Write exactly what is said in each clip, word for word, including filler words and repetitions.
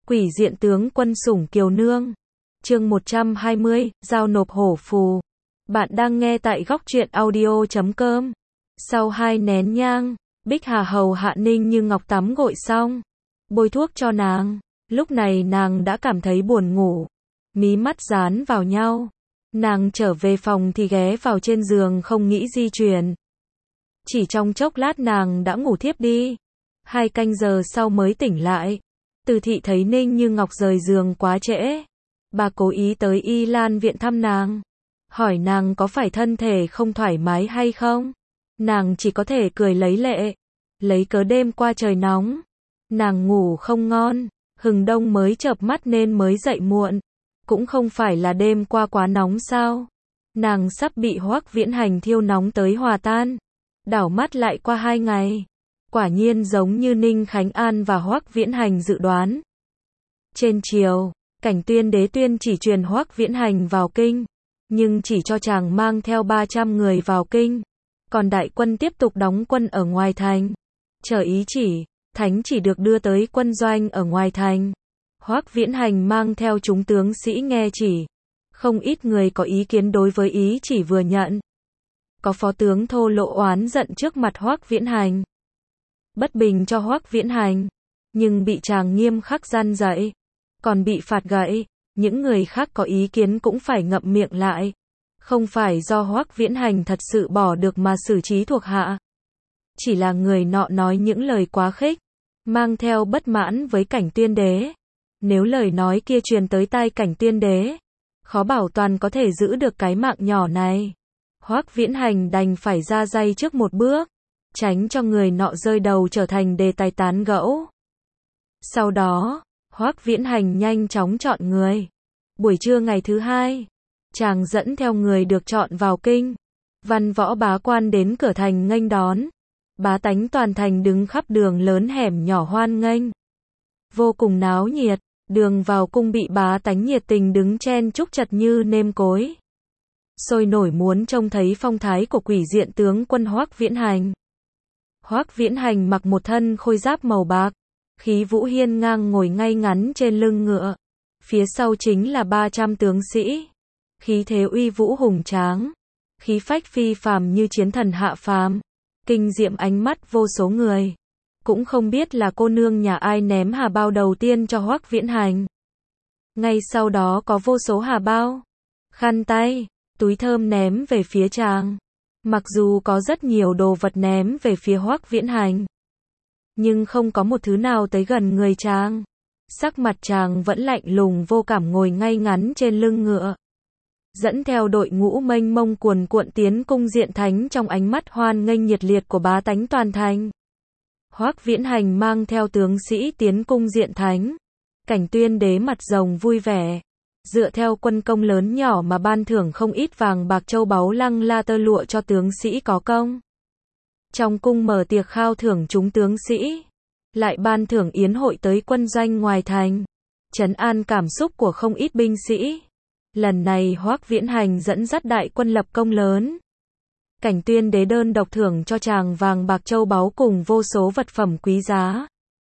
Quỷ diện tướng quân sủng kiều nương. Chương một trăm hai mươi, giao nộp hổ phù. Bạn đang nghe tại góc truyện audio chấm com. Sau hai nén nhang, Bích Hà hầu hạ Ninh Như Ngọc tắm gội xong, bôi thuốc cho nàng. Lúc này nàng đã cảm thấy buồn ngủ, mí mắt dán vào nhau. Nàng trở về phòng thì ghé vào trên giường không nghĩ di chuyển. Chỉ trong chốc lát nàng đã ngủ thiếp đi. Hai canh giờ sau mới tỉnh lại. Từ thị thấy Ninh Như Ngọc rời giường quá trễ. Bà cố ý tới Y Lan viện thăm nàng. Hỏi nàng có phải thân thể không thoải mái hay không? Nàng chỉ có thể cười lấy lệ. Lấy cớ đêm qua trời nóng. Nàng ngủ không ngon. Hừng đông mới chợp mắt nên mới dậy muộn. Cũng không phải là đêm qua quá nóng sao? Nàng sắp bị Hoắc Viễn Hành thiêu nóng tới hòa tan. Đảo mắt lại qua hai ngày. Quả nhiên giống như Ninh Khánh An và Hoắc Viễn Hành dự đoán. Trên triều, Cảnh Tuyên đế tuyên chỉ truyền Hoắc Viễn Hành vào kinh, nhưng chỉ cho chàng mang theo ba trăm người vào kinh, còn đại quân tiếp tục đóng quân ở ngoài thành. Chờ ý chỉ, thánh chỉ được đưa tới quân doanh ở ngoài thành. Hoắc Viễn Hành mang theo chúng tướng sĩ nghe chỉ. Không ít người có ý kiến đối với ý chỉ vừa nhận. Có phó tướng thô lỗ oán giận trước mặt Hoắc Viễn Hành. Bất bình cho Hoắc Viễn Hành, nhưng bị chàng nghiêm khắc gian dạy, còn bị phạt gậy. Những người khác có ý kiến cũng phải ngậm miệng lại. Không phải do Hoắc Viễn Hành thật sự bỏ được mà xử trí thuộc hạ. Chỉ là người nọ nói những lời quá khích, mang theo bất mãn với Cảnh Tuyên đế. Nếu lời nói kia truyền tới tai Cảnh Tuyên đế, khó bảo toàn có thể giữ được cái mạng nhỏ này. Hoắc Viễn Hành đành phải ra day trước một bước, tránh cho người nọ rơi đầu trở thành đề tài tán gẫu. Sau đó, Hoắc Viễn Hành nhanh chóng chọn người. Buổi trưa ngày thứ hai, chàng dẫn theo người được chọn vào kinh. Văn võ bá quan đến cửa thành nghênh đón. Bá tánh toàn thành đứng khắp đường lớn hẻm nhỏ hoan nghênh. Vô cùng náo nhiệt, đường vào cung bị bá tánh nhiệt tình đứng chen chúc chật như nêm cối. Sôi nổi muốn trông thấy phong thái của quỷ diện tướng quân Hoắc Viễn Hành. Hoắc Viễn Hành mặc một thân khôi giáp màu bạc, khí vũ hiên ngang ngồi ngay ngắn trên lưng ngựa. Phía sau chính là ba trăm tướng sĩ. Khí thế uy vũ hùng tráng, khí phách phi phàm như chiến thần hạ phàm, kinh diệm ánh mắt vô số người. Cũng không biết là cô nương nhà ai ném hà bao đầu tiên cho Hoắc Viễn Hành. Ngay sau đó có vô số hà bao, khăn tay, túi thơm ném về phía chàng. Mặc dù có rất nhiều đồ vật ném về phía Hoắc Viễn Hành, nhưng không có một thứ nào tới gần người chàng. Sắc mặt chàng vẫn lạnh lùng vô cảm ngồi ngay ngắn trên lưng ngựa. Dẫn theo đội ngũ mênh mông cuồn cuộn tiến cung diện thánh trong ánh mắt hoan nghênh nhiệt liệt của bá tánh toàn thành. Hoắc Viễn Hành mang theo tướng sĩ tiến cung diện thánh. Cảnh Tuyên đế mặt rồng vui vẻ. Dựa theo quân công lớn nhỏ mà ban thưởng không ít vàng bạc châu báu lăng la tơ lụa cho tướng sĩ có công. Trong cung mở tiệc khao thưởng chúng tướng sĩ. Lại ban thưởng yến hội tới quân doanh ngoài thành. Trấn an cảm xúc của không ít binh sĩ. Lần này Hoắc Viễn Hành dẫn dắt đại quân lập công lớn. Cảnh Tuyên đế đơn độc thưởng cho chàng vàng bạc châu báu cùng vô số vật phẩm quý giá.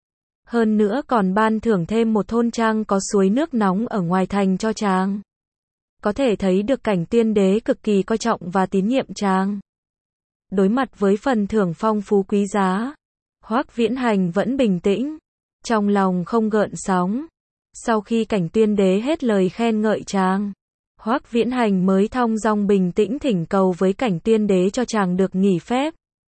Hơn nữa còn ban thưởng thêm một thôn trang có suối nước nóng ở ngoài thành cho chàng. Có thể thấy được Cảnh Tuyên đế cực kỳ coi trọng và tín nhiệm chàng. Đối mặt với phần thưởng phong phú quý giá, Hoắc Viễn Hành vẫn bình tĩnh, trong lòng không gợn sóng. Sau khi Cảnh Tuyên đế hết lời khen ngợi chàng, Hoắc Viễn Hành mới thong dong bình tĩnh thỉnh cầu với Cảnh Tuyên đế cho chàng được nghỉ phép.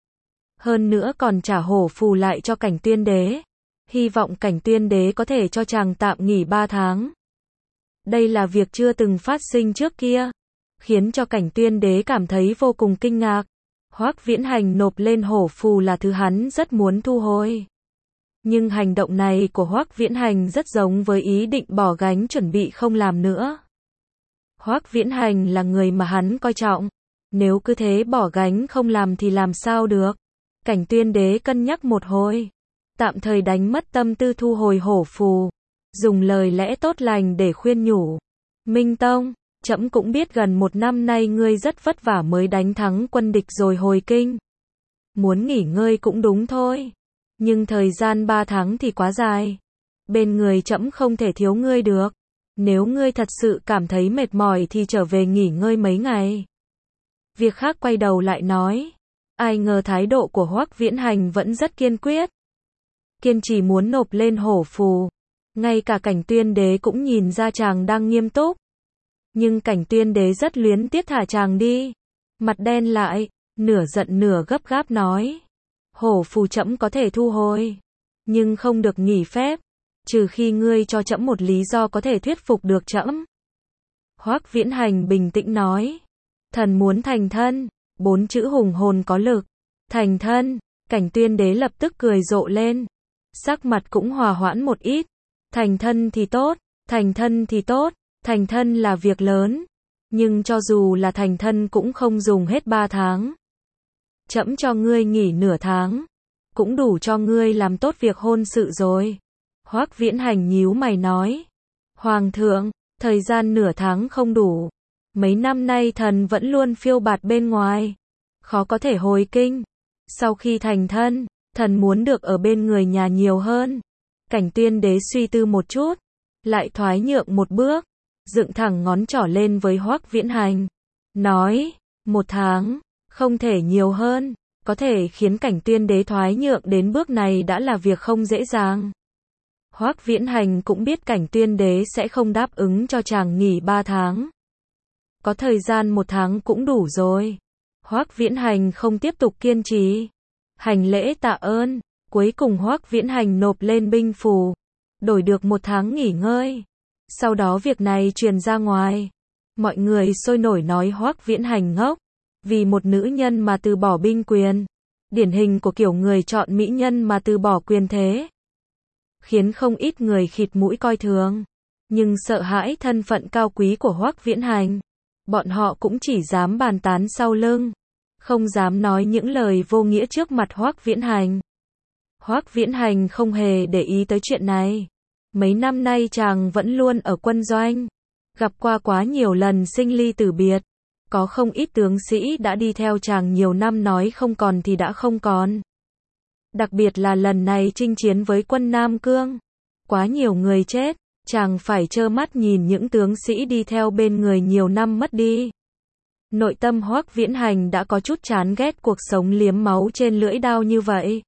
Hơn nữa còn trả hổ phù lại cho Cảnh Tuyên đế. Hy vọng Cảnh Tuyên đế có thể cho chàng tạm nghỉ ba tháng. Đây là việc chưa từng phát sinh trước kia, khiến cho Cảnh Tuyên đế cảm thấy vô cùng kinh ngạc. Hoắc Viễn Hành nộp lên hổ phù là thứ hắn rất muốn thu hồi. Nhưng hành động này của Hoắc Viễn Hành rất giống với ý định bỏ gánh chuẩn bị không làm nữa. Hoắc Viễn Hành là người mà hắn coi trọng. Nếu cứ thế bỏ gánh không làm thì làm sao được. Cảnh Tuyên đế cân nhắc một hồi, tạm thời đánh mất tâm tư thu hồi hổ phù. Dùng lời lẽ tốt lành để khuyên nhủ. Minh Tông, trẫm cũng biết gần một năm nay ngươi rất vất vả mới đánh thắng quân địch rồi hồi kinh. Muốn nghỉ ngơi cũng đúng thôi. Nhưng thời gian ba tháng thì quá dài. bên người trẫm không thể thiếu ngươi được. Nếu ngươi thật sự cảm thấy mệt mỏi thì trở về nghỉ ngơi mấy ngày. Việc khác quay đầu lại nói. Ai ngờ thái độ của Hoắc Viễn Hành vẫn rất kiên quyết. Kiên trì muốn nộp lên hổ phù. Ngay cả Cảnh Tuyên Đế cũng nhìn ra chàng đang nghiêm túc. Nhưng Cảnh Tuyên Đế rất luyến tiếc thả chàng đi. Mặt đen lại, nửa giận nửa gấp gáp nói. Hổ phù trẫm có thể thu hồi. Nhưng không được nghỉ phép. Trừ khi ngươi cho trẫm một lý do có thể thuyết phục được trẫm. Hoắc Viễn Hành bình tĩnh nói. Thần muốn thành thân. Bốn chữ hùng hồn có lực. Thành thân. Cảnh Tuyên Đế lập tức cười rộ lên. Sắc mặt cũng hòa hoãn một ít. Thành thân thì tốt. Thành thân thì tốt. Thành thân là việc lớn. Nhưng cho dù là thành thân cũng không dùng hết ba tháng. Trẫm cho ngươi nghỉ nửa tháng. Cũng đủ cho ngươi làm tốt việc hôn sự rồi. Hoắc Viễn Hành nhíu mày nói. Hoàng thượng, thời gian nửa tháng không đủ. Mấy năm nay thần vẫn luôn phiêu bạt bên ngoài. Khó có thể hồi kinh. Sau khi thành thân, thần muốn được ở bên người nhà nhiều hơn. Cảnh Tuyên Đế suy tư một chút. Lại thoái nhượng một bước. Dựng thẳng ngón trỏ lên với Hoắc Viễn Hành. Nói, một tháng, không thể nhiều hơn. Có thể khiến Cảnh Tuyên Đế thoái nhượng đến bước này đã là việc không dễ dàng. Hoắc Viễn Hành cũng biết Cảnh Tuyên Đế sẽ không đáp ứng cho chàng nghỉ ba tháng. Có thời gian một tháng cũng đủ rồi. Hoắc Viễn Hành không tiếp tục kiên trì. Hành lễ tạ ơn. Cuối cùng Hoắc Viễn Hành nộp lên binh phù. Đổi được một tháng nghỉ ngơi. Sau đó việc này truyền ra ngoài. Mọi người sôi nổi nói Hoắc Viễn Hành ngốc. Vì một nữ nhân mà từ bỏ binh quyền. Điển hình của kiểu người chọn mỹ nhân mà từ bỏ quyền thế. Khiến không ít người khịt mũi coi thường. Nhưng sợ hãi thân phận cao quý của Hoắc Viễn Hành. Bọn họ cũng chỉ dám bàn tán sau lưng. Không dám nói những lời vô nghĩa trước mặt Hoắc Viễn Hành. Hoắc Viễn Hành không hề để ý tới chuyện này. Mấy năm nay chàng vẫn luôn ở quân doanh. Gặp qua quá nhiều lần sinh ly tử biệt. Có không ít tướng sĩ đã đi theo chàng nhiều năm nói không còn thì đã không còn. Đặc biệt là lần này chinh chiến với quân Nam Cương. Quá nhiều người chết, chàng phải trơ mắt nhìn những tướng sĩ đi theo bên người nhiều năm mất đi. Nội tâm Hoắc Viễn Hành đã có chút chán ghét cuộc sống liếm máu trên lưỡi đao như vậy.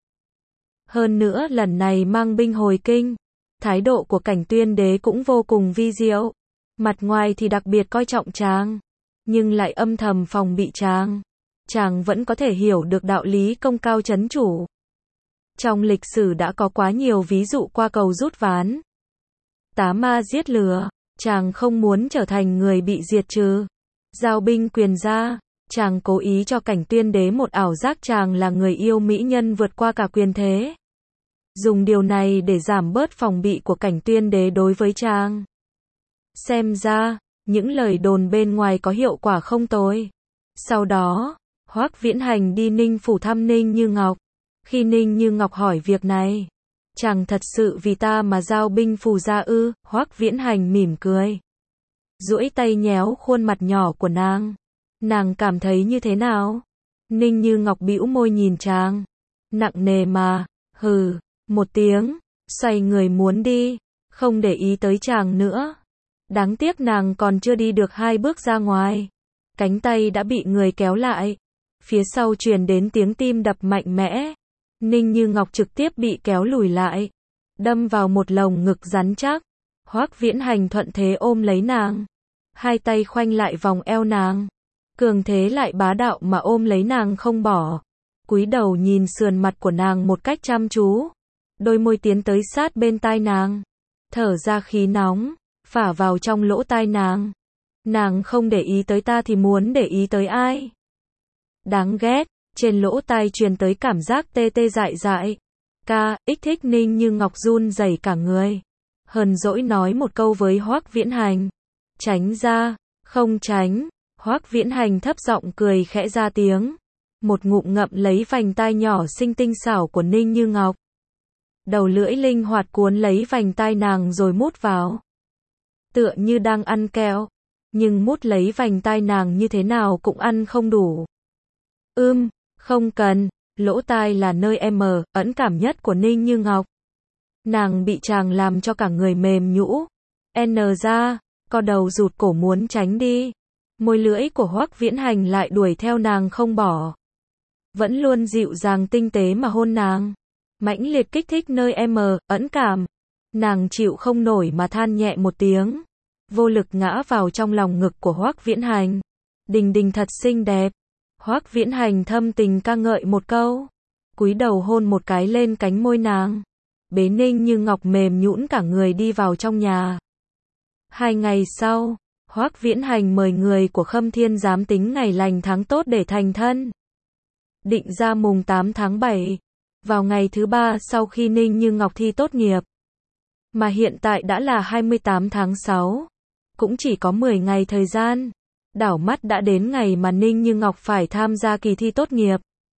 Hơn nữa lần này mang binh hồi kinh. Thái độ của Cảnh Tuyên Đế cũng vô cùng vi diệu. Mặt ngoài thì đặc biệt coi trọng chàng. Nhưng lại âm thầm phòng bị chàng. Chàng vẫn có thể hiểu được đạo lý công cao trấn chủ. Trong lịch sử đã có quá nhiều ví dụ qua cầu rút ván. Tá ma giết lừa. Chàng không muốn trở thành người bị diệt trừ. Giao binh quyền ra. Chàng cố ý cho Cảnh Tuyên Đế một ảo giác chàng là người yêu mỹ nhân vượt qua cả quyền thế. Dùng điều này để giảm bớt phòng bị của Cảnh Tuyên Đế đối với chàng. Xem ra, những lời đồn bên ngoài có hiệu quả không tồi. Sau đó, Hoắc Viễn Hành đi Ninh phủ thăm Ninh Như Ngọc. Khi Ninh Như Ngọc hỏi việc này, chàng thật sự vì ta mà giao binh phù ra ư? Hoắc Viễn Hành mỉm cười. Duỗi tay nhéo khuôn mặt nhỏ của nàng. Nàng cảm thấy như thế nào? Ninh Như Ngọc bĩu môi nhìn chàng. Nặng nề mà, hừ, một tiếng, xoay người muốn đi, không để ý tới chàng nữa. Đáng tiếc nàng còn chưa đi được hai bước ra ngoài. Cánh tay đã bị người kéo lại. Phía sau truyền đến tiếng tim đập mạnh mẽ. Ninh Như Ngọc trực tiếp bị kéo lùi lại. Đâm vào một lồng ngực rắn chắc. Hoắc Viễn Hành thuận thế ôm lấy nàng. Hai tay khoanh lại vòng eo nàng. Cường thế lại bá đạo mà ôm lấy nàng không bỏ. Cúi đầu nhìn sườn mặt của nàng một cách chăm chú. Đôi môi tiến tới sát bên tai nàng. Thở ra khí nóng. Phả vào trong lỗ tai nàng. Nàng không để ý tới ta thì muốn để ý tới ai? Đáng ghét, trên lỗ tai truyền tới cảm giác tê tê dại dại. Ca, ích thích. Ninh Như Ngọc run rẩy cả người. Hờn dỗi nói một câu với Hoắc Viễn Hành. Tránh ra, không tránh. Hoắc Viễn Hành thấp giọng cười khẽ ra tiếng. Một ngụm ngậm lấy vành tai nhỏ xinh tinh xảo của Ninh Như Ngọc. Đầu lưỡi linh hoạt cuốn lấy vành tai nàng rồi mút vào. Tựa như đang ăn kẹo. Nhưng mút lấy vành tai nàng như thế nào cũng ăn không đủ. Ưm, không cần, lỗ tai là nơi em ẩn cảm nhất của Ninh Như Ngọc. Nàng bị chàng làm cho cả người mềm nhũ, n ra, co đầu rụt cổ muốn tránh đi. Môi lưỡi của Hoắc Viễn Hành lại đuổi theo nàng không bỏ. Vẫn luôn dịu dàng tinh tế mà hôn nàng. Mãnh liệt kích thích nơi em ẩn cảm. Nàng chịu không nổi mà than nhẹ một tiếng. Vô lực ngã vào trong lòng ngực của Hoắc Viễn Hành. Đình Đình thật xinh đẹp. Hoắc Viễn Hành thâm tình ca ngợi một câu. Cúi đầu hôn một cái lên cánh môi nàng. Bế Ninh Như Ngọc mềm nhũn cả người đi vào trong nhà. Hai ngày sau, Hoắc Viễn Hành mời người của Khâm Thiên giám tính ngày lành tháng tốt để thành thân. Định ra mùng tám tháng bảy, vào ngày thứ ba sau khi Ninh Như Ngọc thi tốt nghiệp. Mà hiện tại đã là hai mươi tám tháng sáu, cũng chỉ có mười ngày thời gian. Đảo mắt đã đến ngày mà Ninh Như Ngọc phải tham gia kỳ thi tốt nghiệp.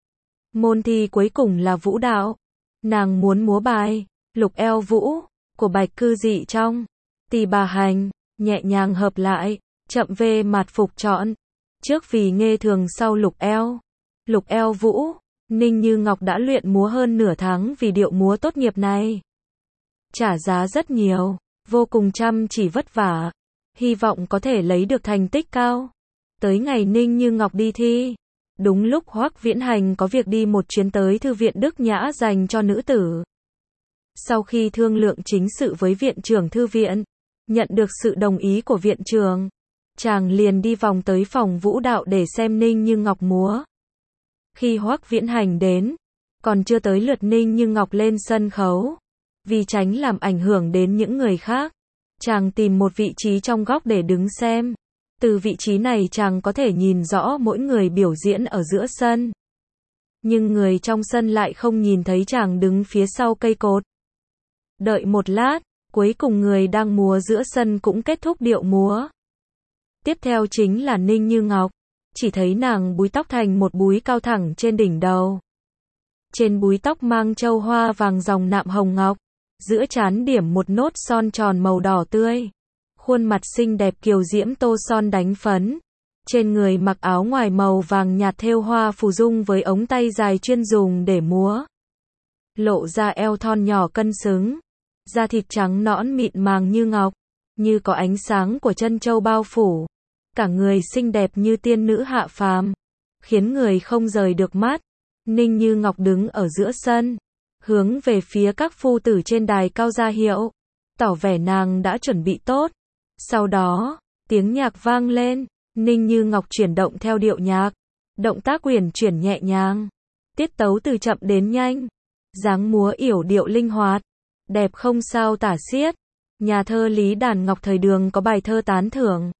Môn thi cuối cùng là vũ đạo. Nàng muốn múa bài Lục eo vũ của Bạch Cư Dị trong Tỳ Bà Hành, nhẹ nhàng hợp lại, chậm về mặt phục trọn. Trước vì nghe thường sau lục eo. Lục eo vũ, Ninh Như Ngọc đã luyện múa hơn nửa tháng vì điệu múa tốt nghiệp này. Trả giá rất nhiều, vô cùng chăm chỉ vất vả, hy vọng có thể lấy được thành tích cao. Tới ngày Ninh Như Ngọc đi thi, đúng lúc Hoắc Viễn Hành có việc đi một chuyến tới Thư viện Đức Nhã dành cho nữ tử. Sau khi thương lượng chính sự với viện trưởng thư viện, nhận được sự đồng ý của viện trưởng, chàng liền đi vòng tới phòng vũ đạo để xem Ninh Như Ngọc múa. Khi Hoắc Viễn Hành đến, còn chưa tới lượt Ninh Như Ngọc lên sân khấu. Vì tránh làm ảnh hưởng đến những người khác, chàng tìm một vị trí trong góc để đứng xem. Từ vị trí này chàng có thể nhìn rõ mỗi người biểu diễn ở giữa sân. Nhưng người trong sân lại không nhìn thấy chàng đứng phía sau cây cột. Đợi một lát, cuối cùng người đang múa giữa sân cũng kết thúc điệu múa. Tiếp theo chính là Ninh Như Ngọc. Chỉ thấy nàng búi tóc thành một búi cao thẳng trên đỉnh đầu. Trên búi tóc mang châu hoa vàng dòng nạm hồng ngọc. Giữa trán điểm một nốt son tròn màu đỏ tươi. Khuôn mặt xinh đẹp kiều diễm tô son đánh phấn. Trên người mặc áo ngoài màu vàng nhạt thêu hoa phù dung với ống tay dài chuyên dùng để múa. Lộ ra eo thon nhỏ cân xứng. Da thịt trắng nõn mịn màng như ngọc. Như có ánh sáng của chân châu bao phủ. Cả người xinh đẹp như tiên nữ hạ phàm. Khiến người không rời được mắt. Ninh Như Ngọc đứng ở giữa sân. Hướng về phía các phu tử trên đài cao ra hiệu. Tỏ vẻ nàng đã chuẩn bị tốt. Sau đó, tiếng nhạc vang lên. Ninh Như Ngọc chuyển động theo điệu nhạc. Động tác uyển chuyển nhẹ nhàng. Tiết tấu từ chậm đến nhanh. Dáng múa yểu điệu linh hoạt. Đẹp không sao tả xiết. Nhà thơ Lý Đàn Ngọc thời Đường có bài thơ tán thưởng.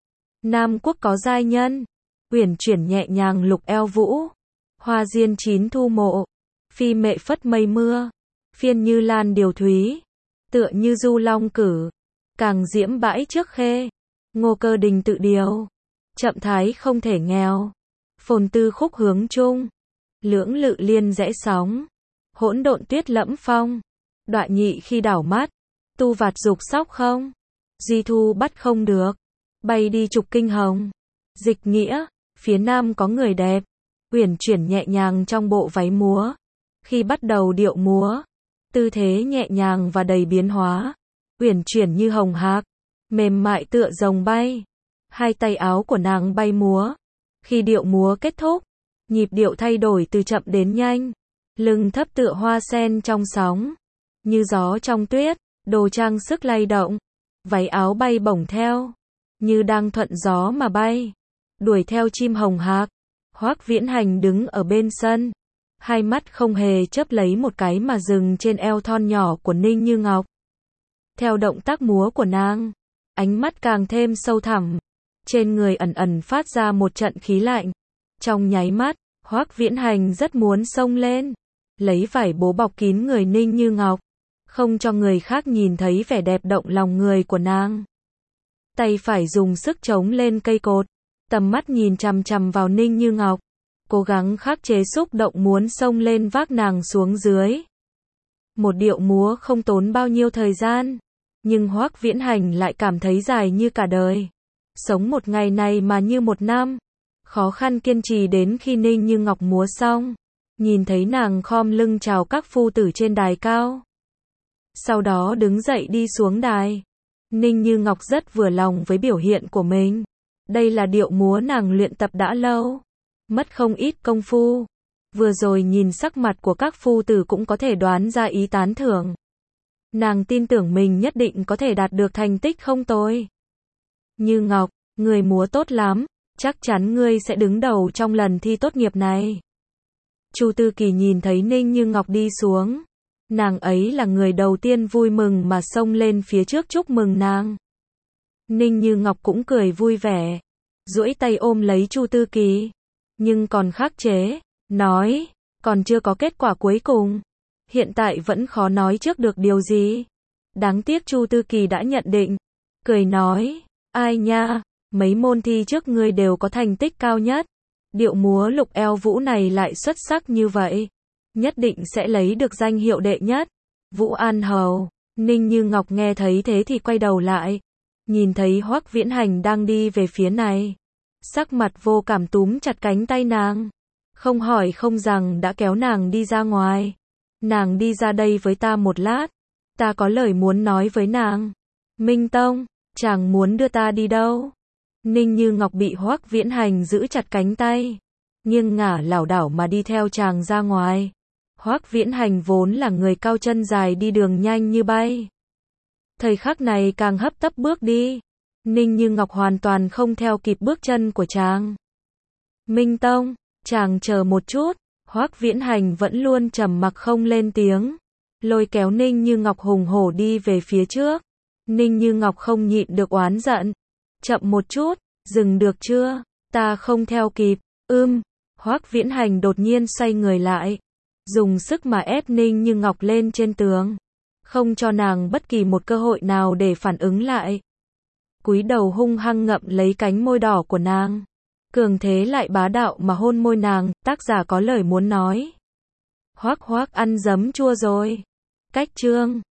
Nam quốc có giai nhân. Uyển chuyển nhẹ nhàng lục eo vũ. Hoa diên chín thu mộ. Phi mệ phất mây mưa. Phiên như lan điều thúy. Tựa như du long cử. Càng diễm bãi trước khê. Ngô Cơ Đình tự điều. Chậm thái không thể nghèo. Phồn tư khúc hướng chung. Lưỡng lự liên rẽ sóng. Hỗn độn tuyết lẫm phong. Đoạ nhị khi đảo mắt. Tu vạt dục sóc không. Di thu bắt không được. Bay đi trục kinh hồng. Dịch nghĩa, phía nam có người đẹp. Uyển chuyển nhẹ nhàng trong bộ váy múa. Khi bắt đầu điệu múa, tư thế nhẹ nhàng và đầy biến hóa. Uyển chuyển như hồng hạc, mềm mại tựa rồng bay. Hai tay áo của nàng bay múa. Khi điệu múa kết thúc, nhịp điệu thay đổi từ chậm đến nhanh. Lưng thấp tựa hoa sen trong sóng. Như gió trong tuyết, đồ trang sức lay động. Váy áo bay bổng theo. Như đang thuận gió mà bay. Đuổi theo chim hồng hạc. Hoắc Viễn Hành đứng ở bên sân. Hai mắt không hề chớp lấy một cái mà dừng trên eo thon nhỏ của Ninh Như Ngọc. Theo động tác múa của nàng, ánh mắt càng thêm sâu thẳm. Trên người ẩn ẩn phát ra một trận khí lạnh. Trong nháy mắt, Hoắc Viễn Hành rất muốn xông lên. Lấy vải bố bọc kín người Ninh Như Ngọc. Không cho người khác nhìn thấy vẻ đẹp động lòng người của nàng. Tay phải dùng sức chống lên cây cột. Tầm mắt nhìn chằm chằm vào Ninh Như Ngọc. Cố gắng khắc chế xúc động muốn xông lên vác nàng xuống dưới. Một điệu múa không tốn bao nhiêu thời gian. Nhưng Hoắc Viễn Hành lại cảm thấy dài như cả đời. Sống một ngày này mà như một năm. Khó khăn kiên trì đến khi Ninh Như Ngọc múa xong. Nhìn thấy nàng khom lưng chào các phu tử trên đài cao. sau đó đứng dậy đi xuống đài. Ninh Như Ngọc rất vừa lòng với biểu hiện của mình. Đây là điệu múa nàng luyện tập đã lâu, mất không ít công phu. Vừa rồi nhìn sắc mặt của các phu tử cũng có thể đoán ra ý tán thưởng. Nàng tin tưởng mình nhất định có thể đạt được thành tích không tồi. Như Ngọc, người múa tốt lắm, chắc chắn ngươi sẽ đứng đầu trong lần thi tốt nghiệp này. Chu Tư Kỳ nhìn thấy Ninh Như Ngọc đi xuống. Nàng ấy là người đầu tiên vui mừng mà xông lên phía trước chúc mừng nàng. Ninh Như Ngọc cũng cười vui vẻ, duỗi tay ôm lấy Chu Tư Kỳ, nhưng còn khắc chế, nói, còn chưa có kết quả cuối cùng. Hiện tại vẫn khó nói trước được điều gì. Đáng tiếc Chu Tư Kỳ đã nhận định, cười nói, ai nha, mấy môn thi trước ngươi đều có thành tích cao nhất. Điệu múa lục eo vũ này lại xuất sắc như vậy, nhất định sẽ lấy được danh hiệu đệ nhất. Vũ An Hầu. Ninh Như Ngọc nghe thấy thế thì quay đầu lại, nhìn thấy Hoắc Viễn Hành đang đi về phía này, sắc mặt vô cảm túm chặt cánh tay nàng, không hỏi không rằng đã kéo nàng đi ra ngoài. Nàng đi ra đây với ta một lát, ta có lời muốn nói với nàng. Minh Tông, chàng muốn đưa ta đi đâu? Ninh Như Ngọc bị Hoắc Viễn Hành giữ chặt cánh tay, nghiêng ngả lảo đảo mà đi theo chàng ra ngoài. Hoắc Viễn Hành vốn là người cao chân dài đi đường nhanh như bay, thời khắc này càng hấp tấp bước đi. Ninh Như Ngọc hoàn toàn không theo kịp bước chân của chàng. Minh Tông, chàng chờ một chút. Hoắc Viễn Hành vẫn luôn trầm mặc không lên tiếng, lôi kéo Ninh Như Ngọc hùng hổ đi về phía trước. Ninh Như Ngọc không nhịn được oán giận, chậm một chút, dừng được chưa, ta không theo kịp. Ưm, Hoắc Viễn Hành đột nhiên xoay người lại, dùng sức mà ép Ninh Như Ngọc lên trên tường, không cho nàng bất kỳ một cơ hội nào để phản ứng lại. Cúi đầu hung hăng ngậm lấy cánh môi đỏ của nàng, cường thế lại bá đạo mà hôn môi nàng. Tác giả có lời muốn nói. Hoắc Hoắc ăn giấm chua rồi. Cách chương